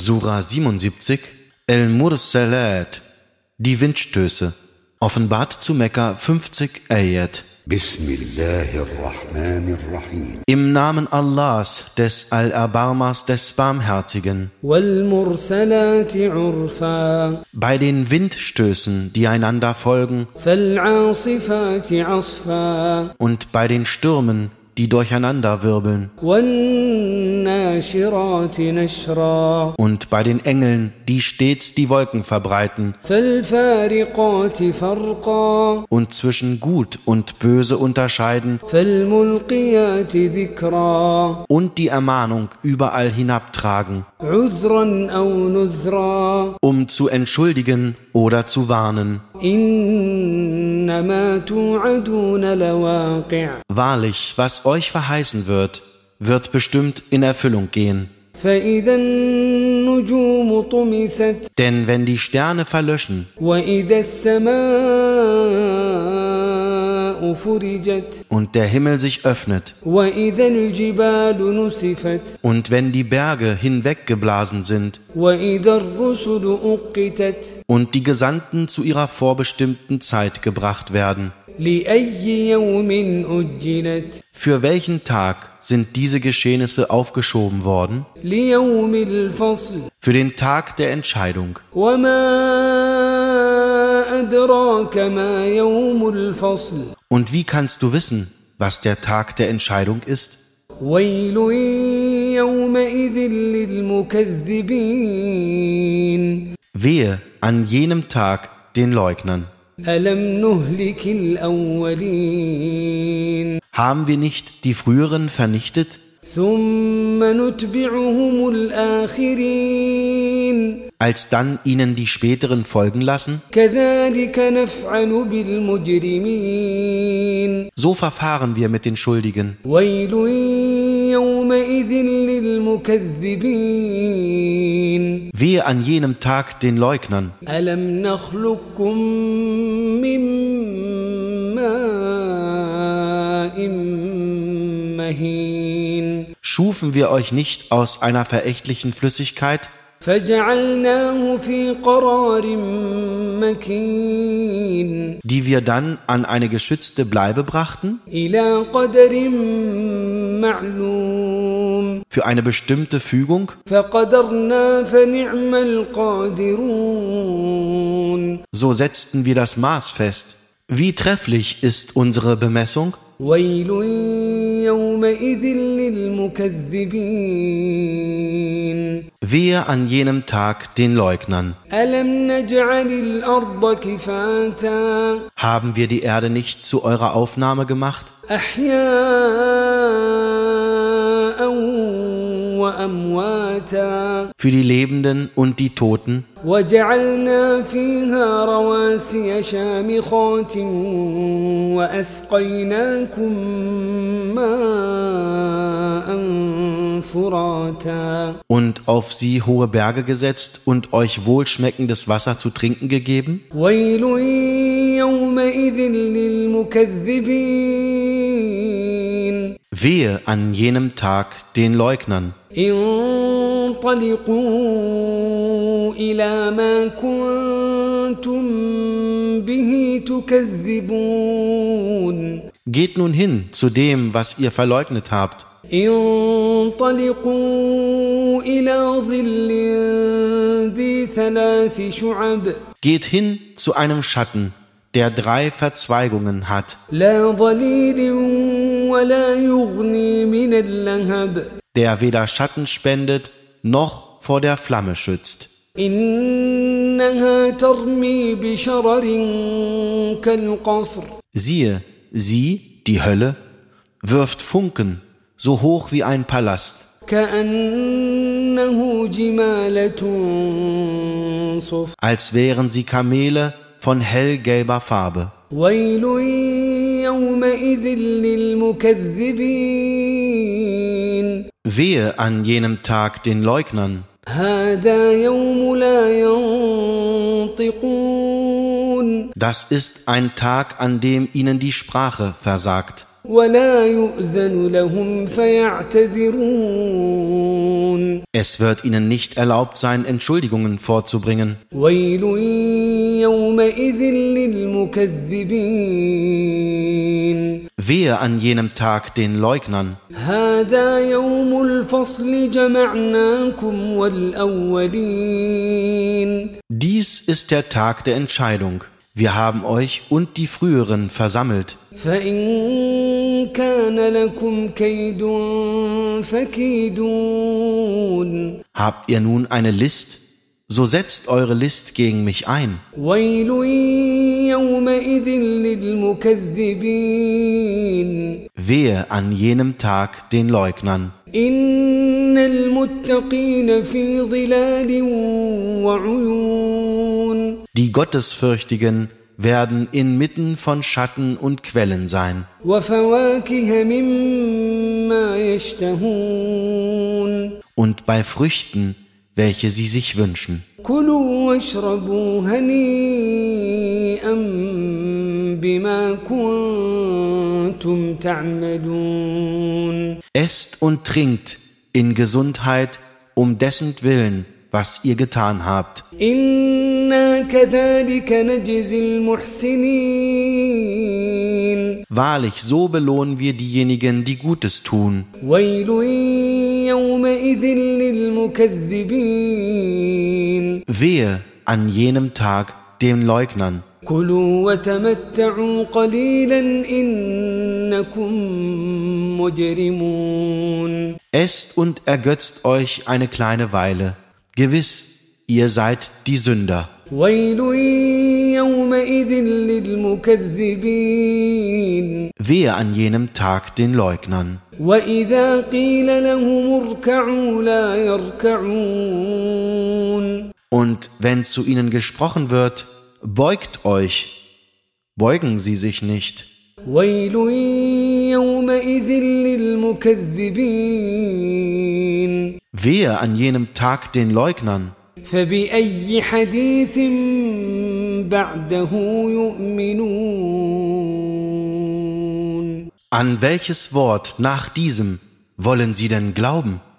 Sura 77, El-Mursalat, die Windstöße, offenbart zu Mekka 50 Ayat. Bismillahirrahmanirrahim. Im Namen Allahs, des Allerbarmers, des Barmherzigen. Wal-Mursalati urfa. Bei den Windstößen, die einander folgen, Fal-Asifati asfa. und bei den Stürmen, die durcheinander wirbeln, Wan-Nashirati nashra. und bei den Engeln, die stets die Wolken verbreiten Fal-Fariqati farqa. und zwischen Gut und Böse unterscheiden Fal-Mulqiyati dhikra. und die Ermahnung überall hinabtragen, Udhran aw nudhra. um zu entschuldigen oder zu warnen. Innama tu'aduna lawaqi'. Wahrlich, was euch verheißen wird, wird bestimmt in Erfüllung gehen. فإذا النجوم طمست Denn wenn die Sterne verlöschen وإذا السماء فرجت und der Himmel sich öffnet وإذا الجبال نسفت und wenn die Berge hinweggeblasen sind وإذا الرسل أقتت und die Gesandten zu ihrer vorbestimmten Zeit gebracht werden, لأي يوم أجلت für welchen Tag sind diese Geschehnisse aufgeschoben worden? ليوم الفصل Für den Tag der Entscheidung. وما أدراك ما يوم الفصل Und wie kannst du wissen, was der Tag der Entscheidung ist? ويل يومئذ للمكذبين Wehe an jenem Tag den Leugnern. ألم نهلك الأولين Haben wir nicht die früheren vernichtet, ثم نتبعهم الآخرين als dann ihnen die späteren folgen lassen? كذلك نفعل بالمجرمين So verfahren wir mit den Schuldigen. ويل يومئذ للمكذبين Wehe an jenem Tag den Leugnern. ألم نخلقكم من ماء مهين Schufen wir euch nicht aus einer verächtlichen Flüssigkeit, فجعلناه في قرار مكين die wir dann an eine geschützte Bleibe brachten, إلى قدر معلوم für eine bestimmte Fügung? فقدرنا فنعم القادرون So setzten wir das Maß fest. Wie trefflich ist unsere Bemessung? ويل يومئذ للمكذبين Wehe an jenem Tag den Leugnern. ألم نجعل الأرض كفاتا Haben wir die Erde nicht zu eurer Aufnahme gemacht? أحياء وأمواتا Für die Lebenden und die Toten? وجعلنا فيها رواسي شامخات وأسقيناكم ماء فراتا Und auf sie hohe Berge gesetzt und euch wohlschmeckendes Wasser zu trinken gegeben? ويل يومئذ للمكذبين Wehe an jenem Tag den Leugnern. انطلقوا إلى ما كنتم به تكذبون Geht nun hin zu dem, was ihr verleugnet habt. انطلقوا إلى ظل ذي 3 شعب Geht hin zu einem Schatten, der 3 Verzweigungen hat, لا ظليل ولا يغني من اللهب der weder Schatten spendet, noch vor der Flamme schützt. إنها ترمي بشرر كالقصر Siehe, sie, die Hölle, wirft Funken, so hoch wie ein Palast, كأنه جمالة صفر als wären sie Kamele von hellgelber Farbe. ويل يومئذ للمكذبين Wehe an jenem Tag den Leugnern. هذا يوم لا ينطقون Das ist ein Tag, an dem ihnen die Sprache versagt. ولا يؤذن لهم فيعتذرون Es wird ihnen nicht erlaubt sein, Entschuldigungen vorzubringen. ويل يومئذ للمكذبين Wehe an jenem Tag den Leugnern. هذا يوم الفصل جمعناكم والأولين Dies ist der Tag der Entscheidung. Wir haben euch und die Früheren versammelt. فإن كان لكم كيد فكيدون Habt ihr nun eine List? So setzt eure List gegen mich ein. ويل يومئذ للمكذبين Wehe an jenem Tag den Leugnern. إن المتقين في ظلال وعيون Die Gottesfürchtigen werden inmitten von Schatten und Quellen sein. وفواكه مما يشتهون Und bei Früchten, welche sie sich wünschen. كلوا واشربوا هنيئا بما كنتم تعملون Esst und trinkt in Gesundheit um dessen Willen, was ihr getan habt. إنا كذلك نجزي المحسنين Wahrlich, so belohnen wir diejenigen, die Gutes tun. ويل يومئذ للمكذبين Wehe an jenem Tag den Leugnern. كلوا وتمتعوا قليلا إنكم مجرمون Esst und ergötzt euch eine kleine Weile. Gewiss, ihr seid die Sünder. ويل يومئذ للمكذبين Wehe an jenem Tag den Leugnern. وإذا قيل لهم اركعوا لا يركعون Und wenn zu ihnen gesprochen wird, beugt euch, beugen sie sich nicht. ويل يومئذ للمكذبين Wehe an jenem Tag den Leugnern. فبأي حديث بعده يؤمنون An welches Wort nach diesem wollen sie denn glauben?